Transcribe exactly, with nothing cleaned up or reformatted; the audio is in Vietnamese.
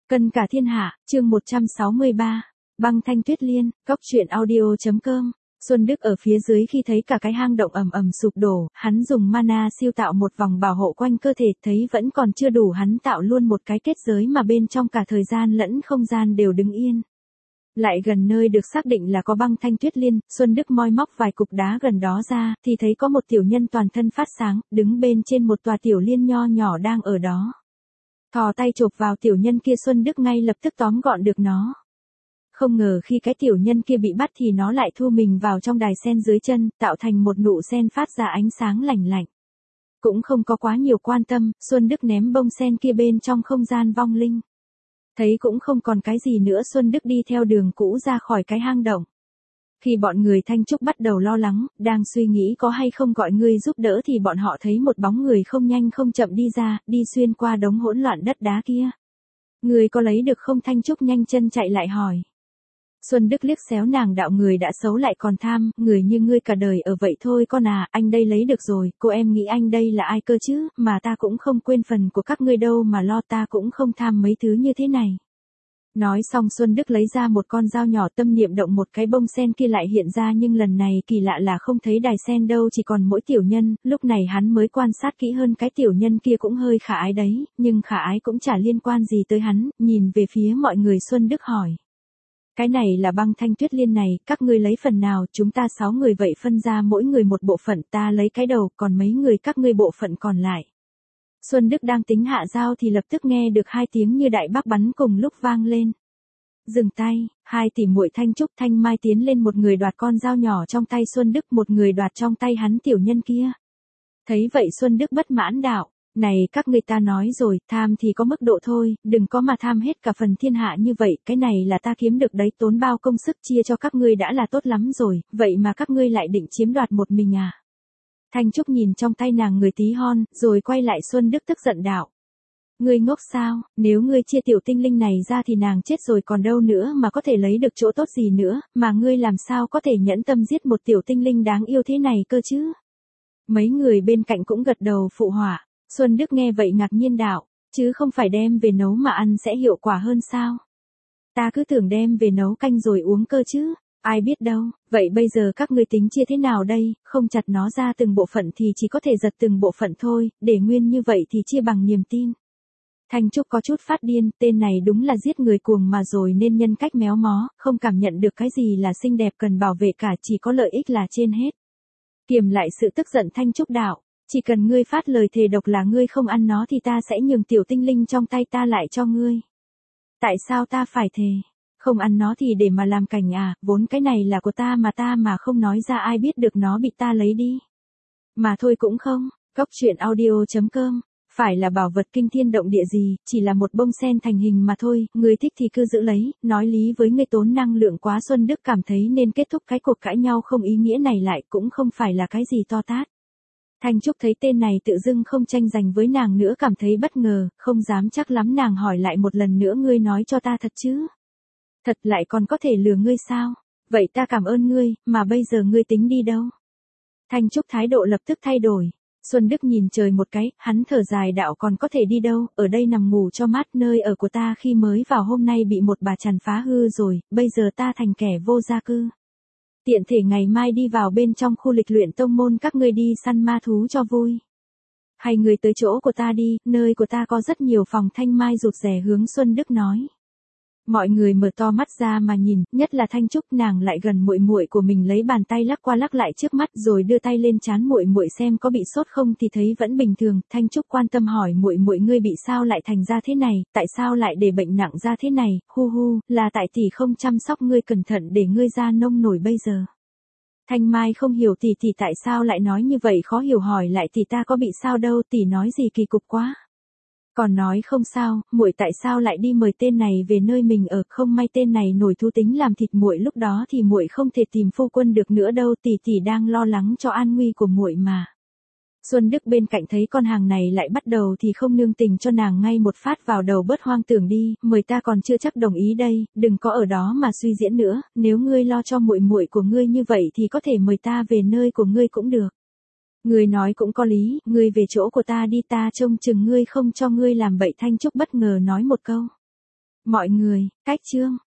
Cân cả thiên hạ, chương một trăm sáu mươi ba. Băng thanh tuyết liên, cóc truyện audio.com. Xuân Đức ở phía dưới khi thấy cả cái hang động ầm ầm sụp đổ, hắn dùng mana siêu tạo một vòng bảo hộ quanh cơ thể, thấy vẫn còn chưa đủ, hắn tạo luôn một cái kết giới mà bên trong cả thời gian lẫn không gian đều đứng yên. Lại gần nơi được xác định là có băng thanh tuyết liên, Xuân Đức moi móc vài cục đá gần đó ra, thì thấy có một tiểu nhân toàn thân phát sáng, đứng bên trên một tòa tiểu liên nho nhỏ đang ở đó. Thò tay chộp vào tiểu nhân kia, Xuân Đức ngay lập tức tóm gọn được nó. Không ngờ khi cái tiểu nhân kia bị bắt thì nó lại thu mình vào trong đài sen dưới chân, tạo thành một nụ sen phát ra ánh sáng lành lạnh. Cũng không có quá nhiều quan tâm, Xuân Đức ném bông sen kia bên trong không gian vong linh. Thấy cũng không còn cái gì nữa, Xuân Đức đi theo đường cũ ra khỏi cái hang động. Khi bọn người Thanh Trúc bắt đầu lo lắng, đang suy nghĩ có hay không gọi người giúp đỡ thì bọn họ thấy một bóng người không nhanh không chậm đi ra, đi xuyên qua đống hỗn loạn đất đá kia. Người có lấy được không? Thanh Trúc nhanh chân chạy lại hỏi. Xuân Đức liếc xéo nàng, đạo người đã xấu lại còn tham, người như ngươi cả đời ở vậy thôi con à, anh đây lấy được rồi, cô em nghĩ anh đây là ai cơ chứ, mà ta cũng không quên phần của các ngươi đâu mà lo, ta cũng không tham mấy thứ như thế này. Nói xong Xuân Đức lấy ra một con dao nhỏ, tâm niệm động một cái, bông sen kia lại hiện ra, nhưng lần này kỳ lạ là không thấy đài sen đâu, chỉ còn mỗi tiểu nhân. Lúc này hắn mới quan sát kỹ hơn, cái tiểu nhân kia cũng hơi khả ái đấy, nhưng khả ái cũng chả liên quan gì tới hắn. Nhìn về phía mọi người, Xuân Đức hỏi. Cái này là băng thanh tuyết liên này, các ngươi lấy phần nào? Chúng ta sáu người vậy phân ra mỗi người một bộ phận, ta lấy cái đầu, còn mấy người các ngươi bộ phận còn lại. Xuân Đức đang tính hạ dao thì lập tức nghe được hai tiếng như đại bác bắn cùng lúc vang lên. Dừng tay, hai tỷ muội Thanh Trúc Thanh Mai tiến lên, một người đoạt con dao nhỏ trong tay Xuân Đức, một người đoạt trong tay hắn tiểu nhân kia. Thấy vậy Xuân Đức bất mãn đạo, này các người ta nói rồi, tham thì có mức độ thôi, đừng có mà tham hết cả phần thiên hạ như vậy, cái này là ta kiếm được đấy, tốn bao công sức chia cho các ngươi đã là tốt lắm rồi, vậy mà các ngươi lại định chiếm đoạt một mình à? Thanh Trúc nhìn trong tay nàng người tí hon, rồi quay lại Xuân Đức tức giận đạo. Ngươi ngốc sao, nếu ngươi chia tiểu tinh linh này ra thì nàng chết rồi còn đâu nữa mà có thể lấy được chỗ tốt gì nữa, mà ngươi làm sao có thể nhẫn tâm giết một tiểu tinh linh đáng yêu thế này cơ chứ? Mấy người bên cạnh cũng gật đầu phụ họa. Xuân Đức nghe vậy ngạc nhiên đạo, chứ không phải đem về nấu mà ăn sẽ hiệu quả hơn sao? Ta cứ tưởng đem về nấu canh rồi uống cơ chứ. Ai biết đâu, vậy bây giờ các ngươi tính chia thế nào đây? Không chặt nó ra từng bộ phận thì chỉ có thể giật từng bộ phận thôi, để nguyên như vậy thì chia bằng niềm tin. Thanh Trúc có chút phát điên, tên này đúng là giết người cuồng mà rồi, nên nhân cách méo mó, không cảm nhận được cái gì là xinh đẹp cần bảo vệ cả, chỉ có lợi ích là trên hết. Kiềm lại sự tức giận, Thanh Trúc đạo, chỉ cần ngươi phát lời thề độc là ngươi không ăn nó thì ta sẽ nhường tiểu tinh linh trong tay ta lại cho ngươi. Tại sao ta phải thề? Không ăn nó thì để mà làm cảnh à, vốn cái này là của ta mà, ta mà không nói ra ai biết được nó bị ta lấy đi. Mà thôi cũng không, cóc truyện audio.com, phải là bảo vật kinh thiên động địa gì, chỉ là một bông sen thành hình mà thôi, ngươi thích thì cứ giữ lấy, nói lý với ngươi tốn năng lượng quá. Xuân Đức cảm thấy nên kết thúc cái cuộc cãi nhau không ý nghĩa này lại, cũng không phải là cái gì to tát. Thanh Trúc thấy tên này tự dưng không tranh giành với nàng nữa, cảm thấy bất ngờ, không dám chắc lắm, nàng hỏi lại một lần nữa, ngươi nói cho ta thật chứ? Thật lại còn có thể lừa ngươi sao? Vậy ta cảm ơn ngươi, mà bây giờ ngươi tính đi đâu? Thanh Trúc thái độ lập tức thay đổi. Xuân Đức nhìn trời một cái, hắn thở dài đạo, còn có thể đi đâu, ở đây nằm ngủ cho mát, nơi ở của ta khi mới vào hôm nay bị một bà chằn phá hư rồi, bây giờ ta thành kẻ vô gia cư. Tiện thể ngày mai đi vào bên trong khu lịch luyện tông môn các ngươi đi săn ma thú cho vui. Hay người tới chỗ của ta đi, nơi của ta có rất nhiều phòng. Thanh Mai rụt rè hướng Xuân Đức nói. Mọi người mở to mắt ra mà nhìn, nhất là Thanh Trúc, nàng lại gần muội muội của mình, lấy bàn tay lắc qua lắc lại trước mắt rồi đưa tay lên trán muội muội xem có bị sốt không thì thấy vẫn bình thường. Thanh Trúc quan tâm hỏi, muội muội ngươi bị sao lại thành ra thế này, tại sao lại để bệnh nặng ra thế này? Hu hu, là tại tỷ không chăm sóc ngươi cẩn thận để ngươi ra nông nổi bây giờ. Thanh Mai không hiểu tỷ tỷ tại sao lại nói như vậy, khó hiểu hỏi lại, tỷ ta có bị sao đâu, tỷ nói gì kỳ cục quá. Còn nói không sao, muội tại sao lại đi mời tên này về nơi mình ở, không may tên này nổi thú tính làm thịt muội, lúc đó thì muội không thể tìm phu quân được nữa đâu, tỷ tỷ đang lo lắng cho an nguy của muội mà. Xuân Đức bên cạnh thấy con hàng này lại bắt đầu thì không nương tình cho nàng ngay một phát vào đầu, bớt hoang tưởng đi, mời ta còn chưa chắc đồng ý đây, đừng có ở đó mà suy diễn nữa, nếu ngươi lo cho muội muội của ngươi như vậy thì có thể mời ta về nơi của ngươi cũng được. Ngươi nói cũng có lý, ngươi về chỗ của ta đi, ta trông chừng ngươi không cho ngươi làm bậy. Thanh Trúc bất ngờ nói một câu. Mọi người, cách chương.